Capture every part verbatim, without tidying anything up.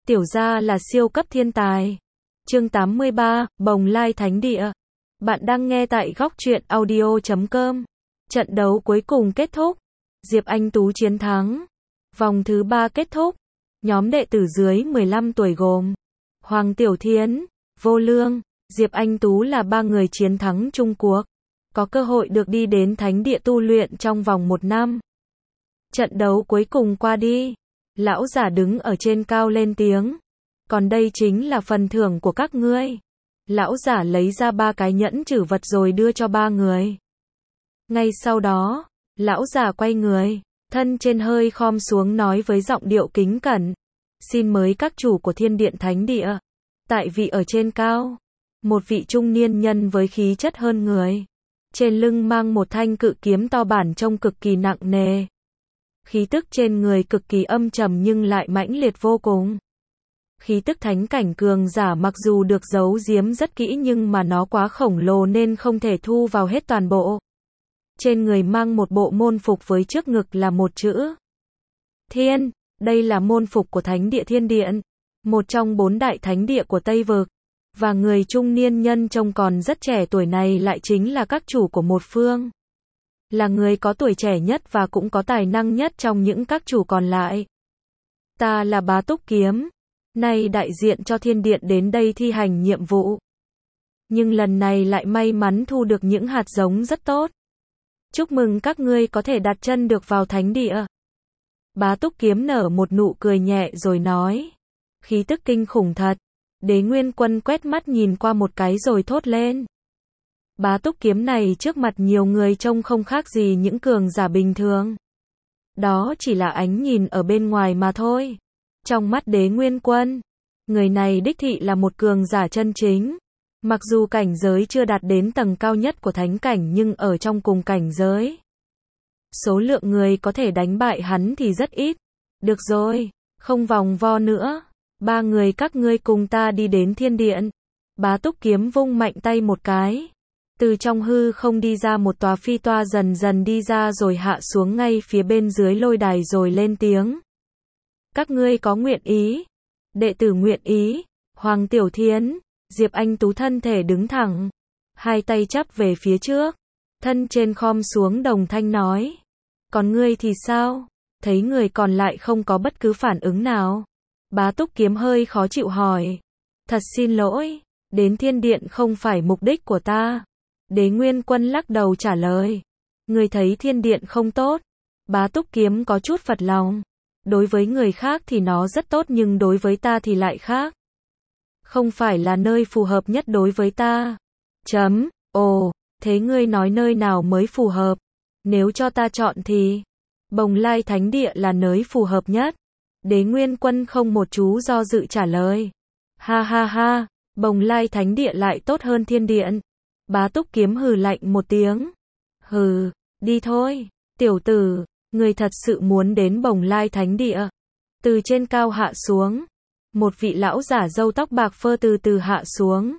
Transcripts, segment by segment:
Tiểu gia là siêu cấp thiên tài. Chương tám mươi ba, Bồng Lai Thánh Địa. Bạn đang nghe tại góc truyện audio chấm com. Trận đấu cuối cùng kết thúc. Diệp Anh Tú chiến thắng. Vòng thứ ba kết thúc. Nhóm đệ tử dưới mười lăm tuổi gồm Hoàng Tiểu Thiến, Vô Lương, Diệp Anh Tú là ba người chiến thắng chung cuộc. Có cơ hội được đi đến thánh địa tu luyện trong vòng một năm. Trận đấu cuối cùng qua đi. Lão giả đứng ở trên cao lên tiếng. Còn đây chính là phần thưởng của các ngươi. Lão giả lấy ra ba cái nhẫn trữ vật rồi đưa cho ba người. Ngay sau đó, lão giả quay người, thân trên hơi khom xuống nói với giọng điệu kính cẩn. Xin mời các chủ của Thiên Điện Thánh Địa. Tại vị ở trên cao, một vị trung niên nhân với khí chất hơn người. Trên lưng mang một thanh cự kiếm to bản trông cực kỳ nặng nề. Khí tức trên người cực kỳ âm trầm nhưng lại mãnh liệt vô cùng. Khí tức thánh cảnh cường giả mặc dù được giấu giếm rất kỹ nhưng mà nó quá khổng lồ nên không thể thu vào hết toàn bộ. Trên người mang một bộ môn phục với trước ngực là một chữ Thiên, đây là môn phục của Thánh Địa Thiên Điện, một trong bốn đại thánh địa của Tây Vực. Và người trung niên nhân trông còn rất trẻ tuổi này lại chính là các chủ của một phương. Là người có tuổi trẻ nhất và cũng có tài năng nhất trong những các chủ còn lại. Ta là Bá Túc Kiếm, nay đại diện cho Thiên Điện đến đây thi hành nhiệm vụ. Nhưng lần này lại may mắn thu được những hạt giống rất tốt. Chúc mừng các ngươi có thể đặt chân được vào thánh địa. Bá Túc Kiếm nở một nụ cười nhẹ rồi nói. Khí tức kinh khủng thật. Đế Nguyên Quân quét mắt nhìn qua một cái rồi thốt lên. Bá Túc Kiếm này trước mặt nhiều người trông không khác gì những cường giả bình thường. Đó chỉ là ánh nhìn ở bên ngoài mà thôi. Trong mắt Đế Nguyên Quân, người này đích thị là một cường giả chân chính. Mặc dù cảnh giới chưa đạt đến tầng cao nhất của thánh cảnh nhưng ở trong cùng cảnh giới. Số lượng người có thể đánh bại hắn thì rất ít. Được rồi, không vòng vo nữa. Ba người các ngươi cùng ta đi đến Thiên Điện. Bá Túc Kiếm vung mạnh tay một cái. Từ trong hư không đi ra một tòa phi toa dần dần đi ra rồi hạ xuống ngay phía bên dưới lôi đài rồi lên tiếng. Các ngươi có nguyện ý? Đệ tử nguyện ý. Hoàng Tiểu Thiến, Diệp Anh Tú thân thể đứng thẳng. Hai tay chắp về phía trước. Thân trên khom xuống đồng thanh nói. Còn ngươi thì sao? Thấy người còn lại không có bất cứ phản ứng nào. Bá Túc Kiếm hơi khó chịu hỏi. Thật xin lỗi, đến Thiên Điện không phải mục đích của ta. Đế Nguyên Quân lắc đầu trả lời. Người thấy Thiên Điện không tốt. Bá Túc Kiếm có chút phật lòng. Đối với người khác thì nó rất tốt nhưng đối với ta thì lại khác. Không phải là nơi phù hợp nhất đối với ta. Chấm, ồ, thế ngươi nói nơi nào mới phù hợp? Nếu cho ta chọn thì Bồng Lai Thánh Địa là nơi phù hợp nhất. Đế Nguyên Quân không một chú do dự trả lời. Ha ha ha, Bồng Lai Thánh Địa lại tốt hơn Thiên Điện. Bá Túc Kiếm hừ lạnh một tiếng. Hừ, đi thôi, tiểu tử, người thật sự muốn đến Bồng Lai Thánh Địa. Từ trên cao hạ xuống. Một vị lão giả râu tóc bạc phơ từ từ hạ xuống.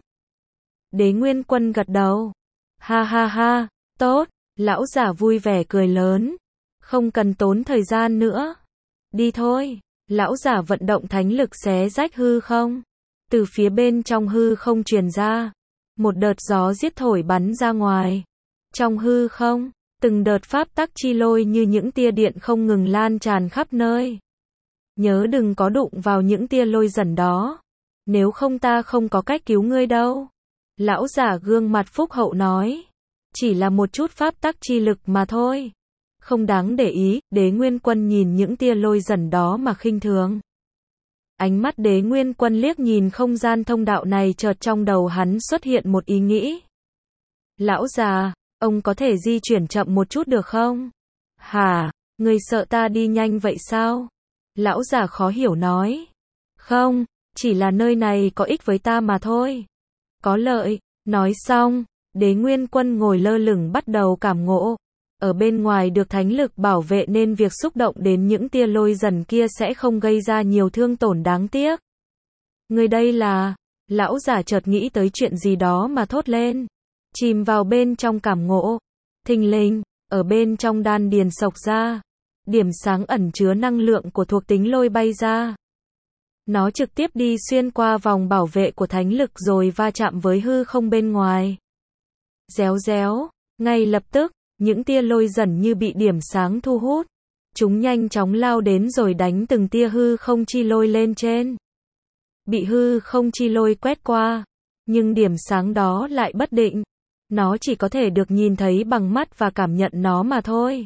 Đế Nguyên Quân gật đầu. Ha ha ha, tốt, lão giả vui vẻ cười lớn. Không cần tốn thời gian nữa. Đi thôi. Lão giả vận động thánh lực xé rách hư không. Từ phía bên trong hư không truyền ra. Một đợt gió giết thổi bắn ra ngoài. Trong hư không, từng đợt pháp tắc chi lôi như những tia điện không ngừng lan tràn khắp nơi. Nhớ đừng có đụng vào những tia lôi dần đó. Nếu không ta không có cách cứu ngươi đâu. Lão giả gương mặt phúc hậu nói. Chỉ là một chút pháp tắc chi lực mà thôi. Không đáng để ý. Đế Nguyên Quân nhìn những tia lôi dần đó mà khinh thường. Ánh mắt Đế Nguyên Quân liếc nhìn không gian thông đạo này chợt trong đầu hắn xuất hiện một ý nghĩ. Lão già, ông có thể di chuyển chậm một chút được không? Hả, người sợ ta đi nhanh vậy sao? Lão già khó hiểu nói. Không, chỉ là nơi này có ích với ta mà thôi. Có lợi, nói xong, Đế Nguyên Quân ngồi lơ lửng bắt đầu cảm ngộ. Ở bên ngoài được thánh lực bảo vệ nên việc xúc động đến những tia lôi dần kia sẽ không gây ra nhiều thương tổn đáng tiếc. Người đây là, lão giả chợt nghĩ tới chuyện gì đó mà thốt lên. Chìm vào bên trong cảm ngộ. Thình lình, ở bên trong đan điền xộc ra. Điểm sáng ẩn chứa năng lượng của thuộc tính lôi bay ra. Nó trực tiếp đi xuyên qua vòng bảo vệ của thánh lực rồi va chạm với hư không bên ngoài. Réo réo, ngay lập tức, những tia lôi dần như bị điểm sáng thu hút. Chúng nhanh chóng lao đến rồi đánh từng tia hư không chi lôi lên trên. Bị hư không chi lôi quét qua, nhưng điểm sáng đó lại bất định. Nó chỉ có thể được nhìn thấy bằng mắt và cảm nhận nó mà thôi.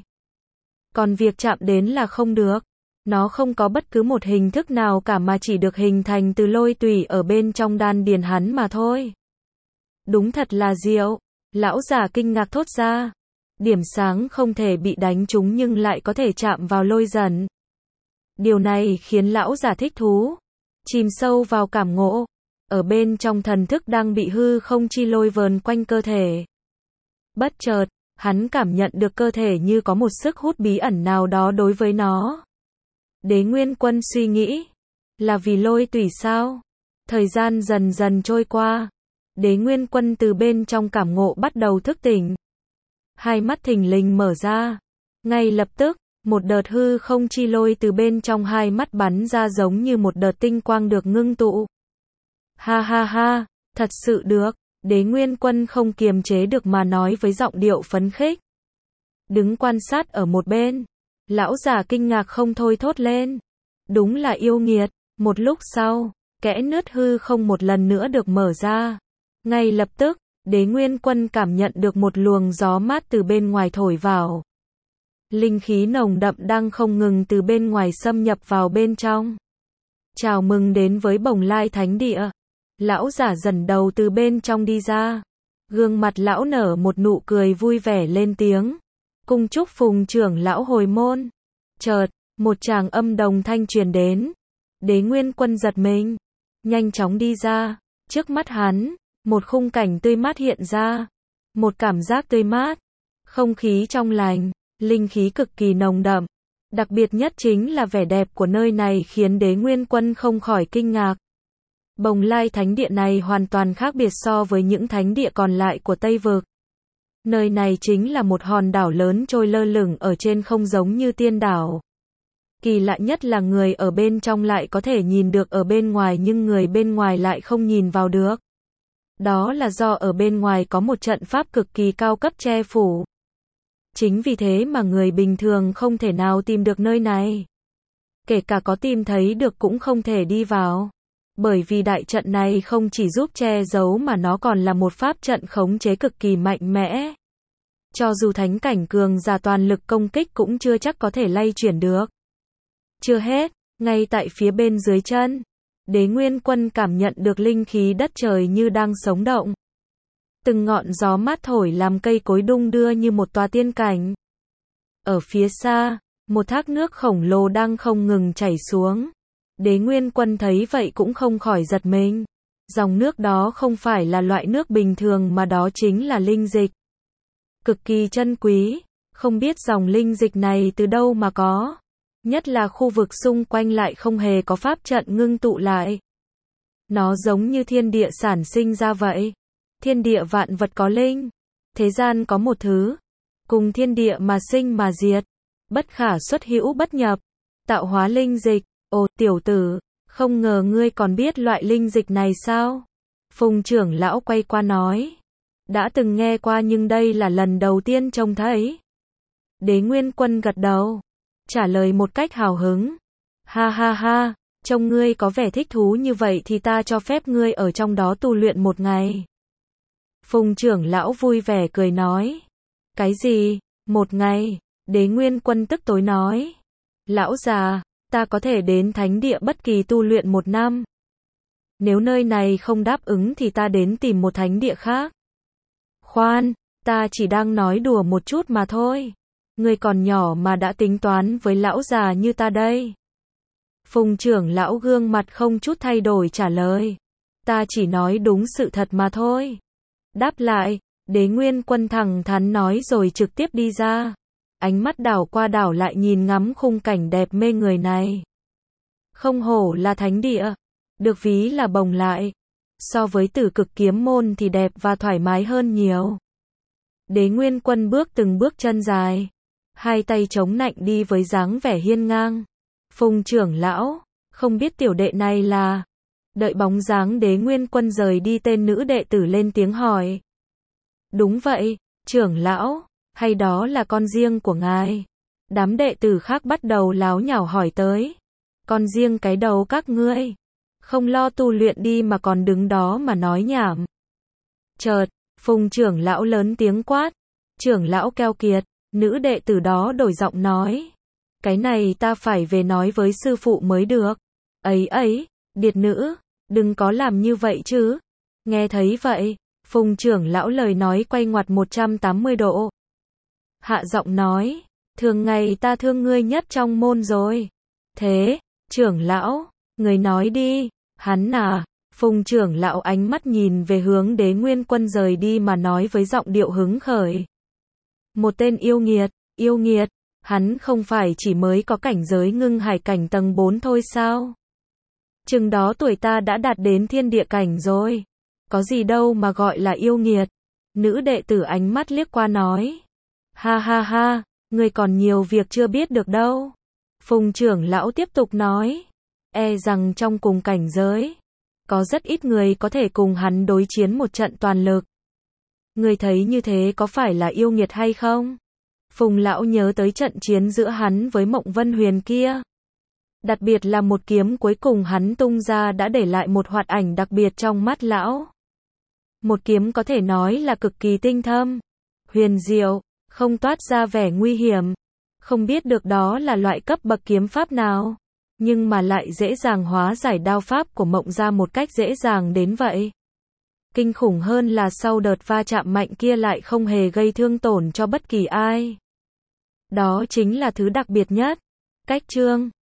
Còn việc chạm đến là không được. Nó không có bất cứ một hình thức nào cả mà chỉ được hình thành từ lôi tùy ở bên trong đan điền hắn mà thôi. Đúng thật là diệu. Lão già kinh ngạc thốt ra. Điểm sáng không thể bị đánh trúng nhưng lại có thể chạm vào lôi dần. Điều này khiến lão già thích thú. Chìm sâu vào cảm ngộ. Ở bên trong thần thức đang bị hư không chi lôi vờn quanh cơ thể. Bất chợt, hắn cảm nhận được cơ thể như có một sức hút bí ẩn nào đó đối với nó. Đế Nguyên Quân suy nghĩ. Là vì lôi tùy sao? Thời gian dần dần trôi qua. Đế Nguyên Quân từ bên trong cảm ngộ bắt đầu thức tỉnh. Hai mắt thình lình mở ra. Ngay lập tức, một đợt hư không chi lôi từ bên trong hai mắt bắn ra giống như một đợt tinh quang được ngưng tụ. Ha ha ha, thật sự được. Đế Nguyên Quân không kiềm chế được mà nói với giọng điệu phấn khích. Đứng quan sát ở một bên. Lão già kinh ngạc không thôi thốt lên. Đúng là yêu nghiệt. Một lúc sau, kẽ nứt hư không một lần nữa được mở ra. Ngay lập tức, Đế Nguyên Quân cảm nhận được một luồng gió mát từ bên ngoài thổi vào. Linh khí nồng đậm đang không ngừng từ bên ngoài xâm nhập vào bên trong. Chào mừng đến với Bồng Lai Thánh Địa. Lão giả dần đầu từ bên trong đi ra. Gương mặt lão nở một nụ cười vui vẻ lên tiếng. Cung chúc Phùng trưởng lão hồi môn. Chợt, một tràng âm đồng thanh truyền đến. Đế Nguyên Quân giật mình. Nhanh chóng đi ra. Trước mắt hắn, một khung cảnh tươi mát hiện ra. Một cảm giác tươi mát. Không khí trong lành. Linh khí cực kỳ nồng đậm. Đặc biệt nhất chính là vẻ đẹp của nơi này khiến Đế Nguyên Quân không khỏi kinh ngạc. Bồng Lai Thánh Địa này hoàn toàn khác biệt so với những thánh địa còn lại của Tây Vực. Nơi này chính là một hòn đảo lớn trôi lơ lửng ở trên không giống như tiên đảo. Kỳ lạ nhất là người ở bên trong lại có thể nhìn được ở bên ngoài nhưng người bên ngoài lại không nhìn vào được. Đó là do ở bên ngoài có một trận pháp cực kỳ cao cấp che phủ. Chính vì thế mà người bình thường không thể nào tìm được nơi này. Kể cả có tìm thấy được cũng không thể đi vào. Bởi vì đại trận này không chỉ giúp che giấu mà nó còn là một pháp trận khống chế cực kỳ mạnh mẽ. Cho dù thánh cảnh cường giả toàn lực công kích cũng chưa chắc có thể lay chuyển được. Chưa hết, ngay tại phía bên dưới chân, Đế Nguyên Quân cảm nhận được linh khí đất trời như đang sống động. Từng ngọn gió mát thổi làm cây cối đung đưa như một tòa tiên cảnh. Ở phía xa, một thác nước khổng lồ đang không ngừng chảy xuống. Đế Nguyên Quân thấy vậy cũng không khỏi giật mình. Dòng nước đó không phải là loại nước bình thường mà đó chính là linh dịch. Cực kỳ chân quý, không biết dòng linh dịch này từ đâu mà có. Nhất là khu vực xung quanh lại không hề có pháp trận ngưng tụ lại. Nó giống như thiên địa sản sinh ra vậy. Thiên địa vạn vật có linh. Thế gian có một thứ. Cùng thiên địa mà sinh mà diệt. Bất khả xuất hữu bất nhập. Tạo hóa linh dịch. Ồ, tiểu tử, không ngờ ngươi còn biết loại linh dịch này sao? Phùng trưởng lão quay qua nói. Đã từng nghe qua nhưng đây là lần đầu tiên trông thấy. Đế Nguyên Quân gật đầu. Trả lời một cách hào hứng. Ha ha ha, trông ngươi có vẻ thích thú như vậy thì ta cho phép ngươi ở trong đó tu luyện một ngày. Phùng trưởng lão vui vẻ cười nói. Cái gì? Một ngày? Đế Nguyên Quân tức tối nói. Lão già, ta có thể đến thánh địa bất kỳ tu luyện một năm. Nếu nơi này không đáp ứng thì ta đến tìm một thánh địa khác. Khoan, ta chỉ đang nói đùa một chút mà thôi. Ngươi còn nhỏ mà đã tính toán với lão già như ta đây. Phùng trưởng lão gương mặt không chút thay đổi trả lời. Ta chỉ nói đúng sự thật mà thôi. Đáp lại, Đế Nguyên Quân thẳng thắn nói rồi trực tiếp đi ra. Ánh mắt đảo qua đảo lại nhìn ngắm khung cảnh đẹp mê người này. Không hổ là thánh địa. Được ví là bồng lại. So với Tử Cực Kiếm Môn thì đẹp và thoải mái hơn nhiều. Đế Nguyên Quân bước từng bước chân dài. Hai tay chống nạnh đi với dáng vẻ hiên ngang. Phùng trưởng lão, Không biết tiểu đệ này là... Đợi bóng dáng Đế Nguyên Quân rời đi, tên nữ đệ tử lên tiếng hỏi. Đúng vậy, trưởng lão, hay đó là con riêng của ngài? Đám đệ tử khác bắt đầu láo nhảo hỏi tới. Con riêng cái đầu các ngươi, không lo tu luyện đi mà còn đứng đó mà nói nhảm. Chợt, Phùng trưởng lão lớn tiếng quát. Trưởng lão keo kiệt, nữ đệ tử đó đổi giọng nói. Cái này ta phải về nói với sư phụ mới được. Ấy ấy, điệt nữ, đừng có làm như vậy chứ. Nghe thấy vậy, Phùng trưởng lão lời nói quay ngoặt một trăm tám mươi độ. Hạ giọng nói, thường ngày ta thương ngươi nhất trong môn rồi. Thế, trưởng lão, người nói đi, hắn à. Phùng trưởng lão ánh mắt nhìn về hướng Đế Nguyên Quân rời đi mà nói với giọng điệu hứng khởi. Một tên yêu nghiệt, yêu nghiệt, hắn không phải chỉ mới có cảnh giới ngưng hải cảnh tầng bốn thôi sao? Chừng đó tuổi ta đã đạt đến thiên địa cảnh rồi. Có gì đâu mà gọi là yêu nghiệt. Nữ đệ tử ánh mắt liếc qua nói. Ha ha ha, người còn nhiều việc chưa biết được đâu. Phùng trưởng lão tiếp tục nói. E rằng trong cùng cảnh giới, có rất ít người có thể cùng hắn đối chiến một trận toàn lực. Người thấy như thế có phải là yêu nghiệt hay không? Phùng lão nhớ tới trận chiến giữa hắn với Mộng Vân Huyền kia. Đặc biệt là một kiếm cuối cùng hắn tung ra đã để lại một hoạt ảnh đặc biệt trong mắt lão. Một kiếm có thể nói là cực kỳ tinh thâm, huyền diệu, không toát ra vẻ nguy hiểm. Không biết được đó là loại cấp bậc kiếm pháp nào, nhưng mà lại dễ dàng hóa giải đao pháp của Mộng ra một cách dễ dàng đến vậy. Kinh khủng hơn là sau đợt va chạm mạnh kia lại không hề gây thương tổn cho bất kỳ ai. Đó chính là thứ đặc biệt nhất. Cách chương